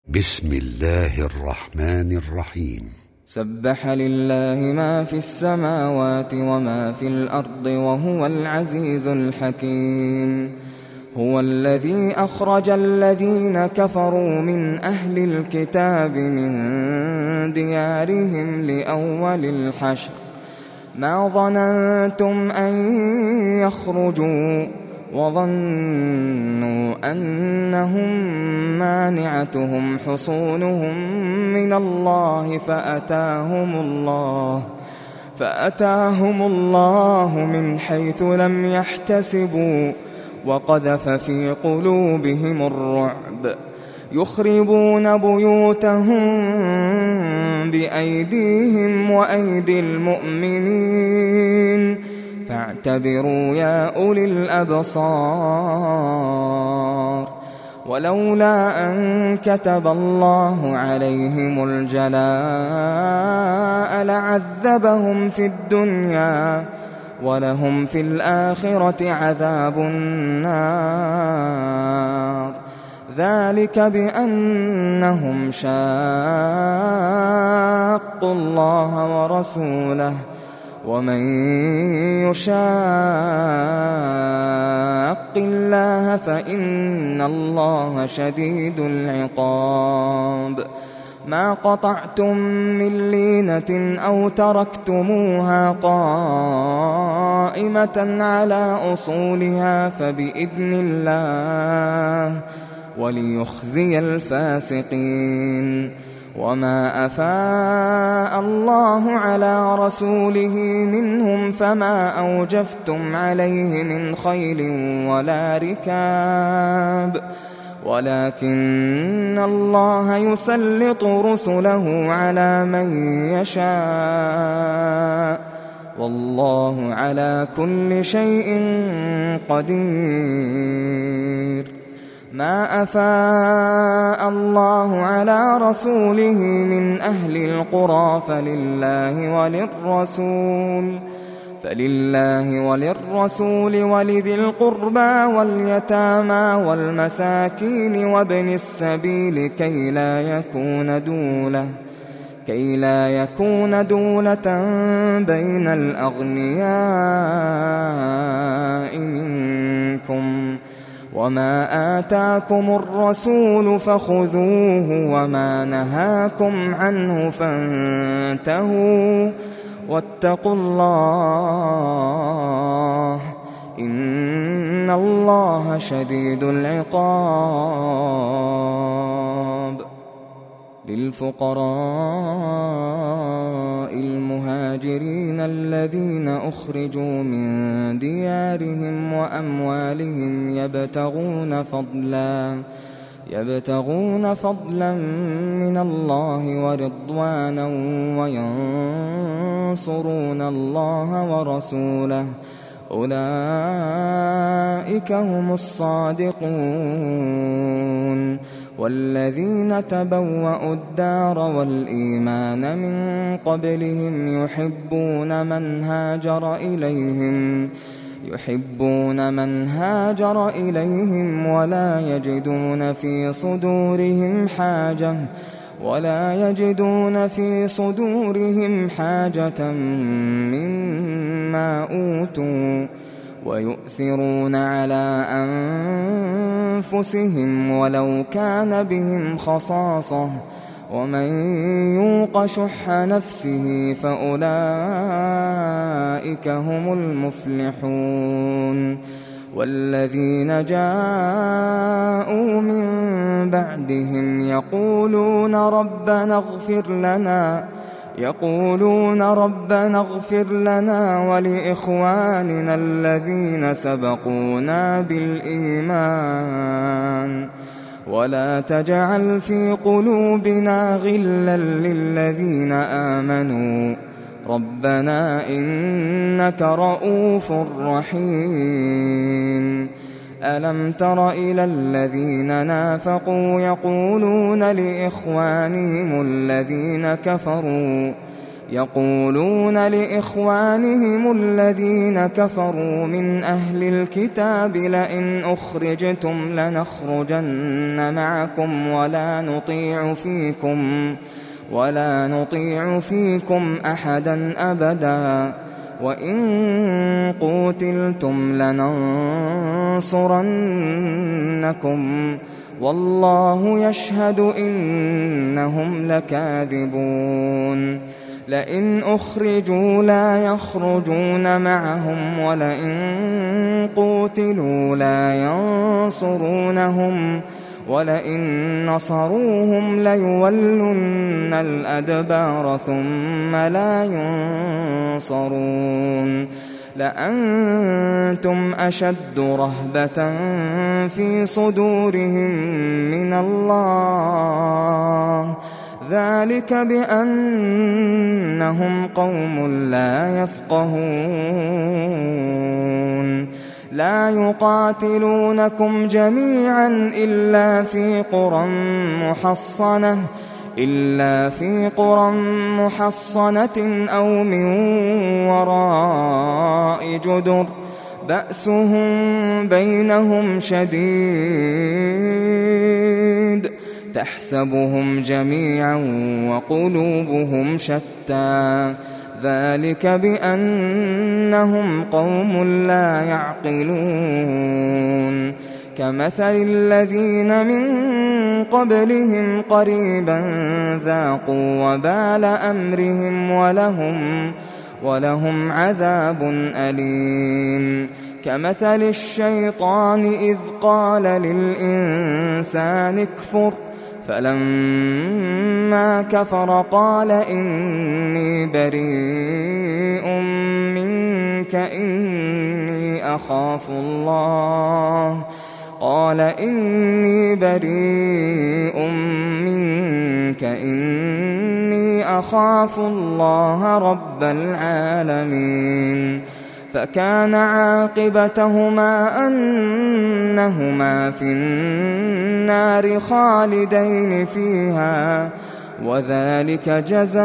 بسم الله الرحمن الرحيم. سبح لله ما في السماوات وما في الأرض وهو العزيز الحكيم. هو الذي أخرج الذين كفروا من أهل الكتاب من ديارهم لأول الحشر ما ظننتم أن يخرجوا وظنوا أنهم مانعتهم حصونهم من الله فأتاهم الله من حيث لم يحتسبوا وقذف في قلوبهم الرعب يخربون بيوتهم بأيديهم وأيدي المؤمنين فاعتبروا يا أولي الأبصار. ولولا أن كتب الله عليهم الجلاء لعذبهم في الدنيا ولهم في الآخرة عذاب النار. ذلك بأنهم شاقوا الله ورسوله ومن يشاق الله فإن الله شديد العقاب. ما قطعتم من لينة أو تركتموها قائمة على أصولها فبإذن الله وليخزي الفاسقين. وما أفاء الله على رسوله منهم فما أوجفتم عليه من خيل ولا ركاب ولكن الله يسلط رسله على من يشاء والله على كل شيء قدير. ما أفاء الله على رسوله من أهل القرى فلله وللرسول ولذي القربى واليتامى والمساكين وابن السبيل كي لا يكون دولة بين الأغنياء منكم. وما آتاكم الرسول فخذوه وما نهاكم عنه فانتهوا واتقوا الله إن الله شديد العقاب. للفقراء المهاجرين الذين أخرجوا من ديارهم وأموالهم يبتغون فضلا من الله ورضوانا وينصرون الله ورسوله أولئك هم الصادقون. والذين تبوأوا الدار والإيمان من قبلهم يحبون من هاجر إليهم ولا يجدون في صدورهم حاجة مما أوتوا ويؤثرون على أنفسهم ولو كان بهم خصاصة ومن يوق شح نفسه فأولئك هم المفلحون. والذين جاءوا من بعدهم يقولون ربنا اغفر لنا ولإخواننا الذين سبقونا بالإيمان ولا تجعل في قلوبنا غلا للذين آمنوا ربنا إنك رؤوف رحيم. ألم تر إلى الذين نافقوا يقولون لإخوانهم الذين كفروا يقولون لإخوانهم الذين كفروا من أهل الكتاب لئن أخرجتم لنخرجن معكم ولا نطيع فيكم أحدا أبدا وإن قوتلتم لننصرنكم والله يشهد إنهم لكاذبون لئن أخرجوا لا يخرجون معهم ولئن قوتلوا لا ينصرونهم ولئن نصروهم ليولن الأدبار ثم لا ينصرون لأنتم أشد رهبة في صدورهم من الله ذلك بأنهم قوم لا يفقهون لا يقاتلونكم جميعا إلا في قرى محصنة أو من وراء جدر بأسهم بينهم شديد تحسبهم جميعا وقلوبهم شتى ذلك بأنهم قوم لا يعقلون كمثل الذين من قبلهم قريبا ذاقوا وبال أمرهم ولهم عذاب أليم كمثل الشيطان إذ قال للإنسان اكفر فلما كفر قال إني بريء منك إني أخاف الله رب العالمين فكان عاقبتهما أنهما في النار خالدين فيها وذلك جزاء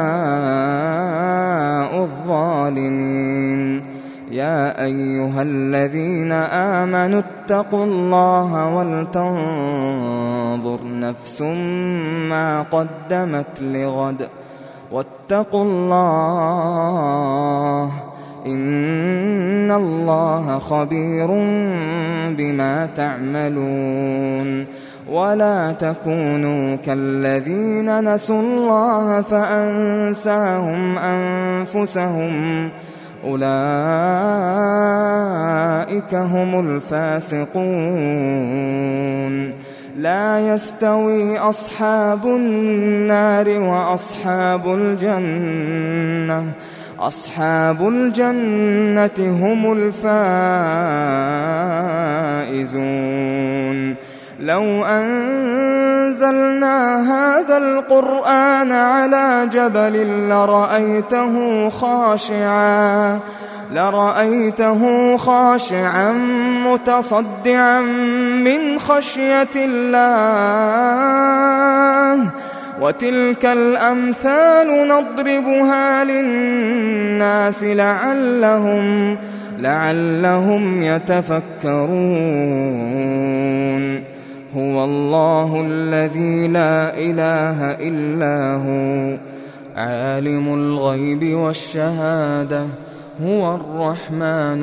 الظالمين يا أيها الذين آمنوا اتقوا الله ولتنظر نفس ما قدمت لغد واتقوا الله إن الله خبير بما تعملون ولا تكونوا كالذين نسوا الله فأنساهم أنفسهم أولئك هم الفاسقون لا يستوي أصحاب النار أصحاب الجنة هم الفائزون لو أنزلنا هذا القرآن على جبل لرأيته خاشعا متصدعا من خشية الله وتلك الأمثال نضربها للناس لعلهم يتفكرون هو الله الذي لا إله إلا هو عالم الغيب والشهادة هو الرحمن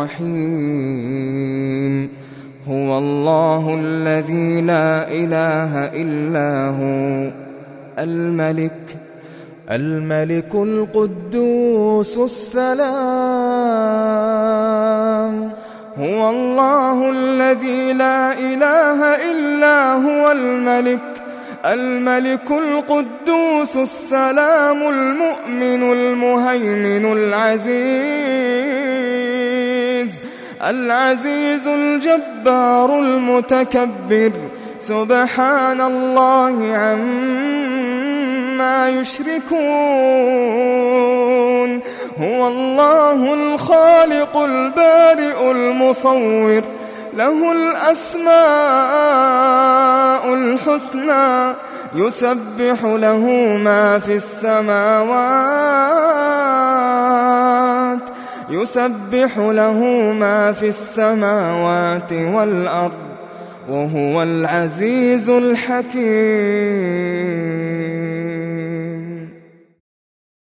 الرحيم هو الله الذي لا إله إلا هو الملك القدوس السلام هو الله الذي لا إله إلا هو الملك القدوس السلام المؤمن المهيمن العزيز الجبار المتكبر سبحان الله عما يشركون هو الله الخالق البارئ المصور له الأسماء الحسنى يسبح له ما في السماوات والأرض وهو العزيز الحكيم.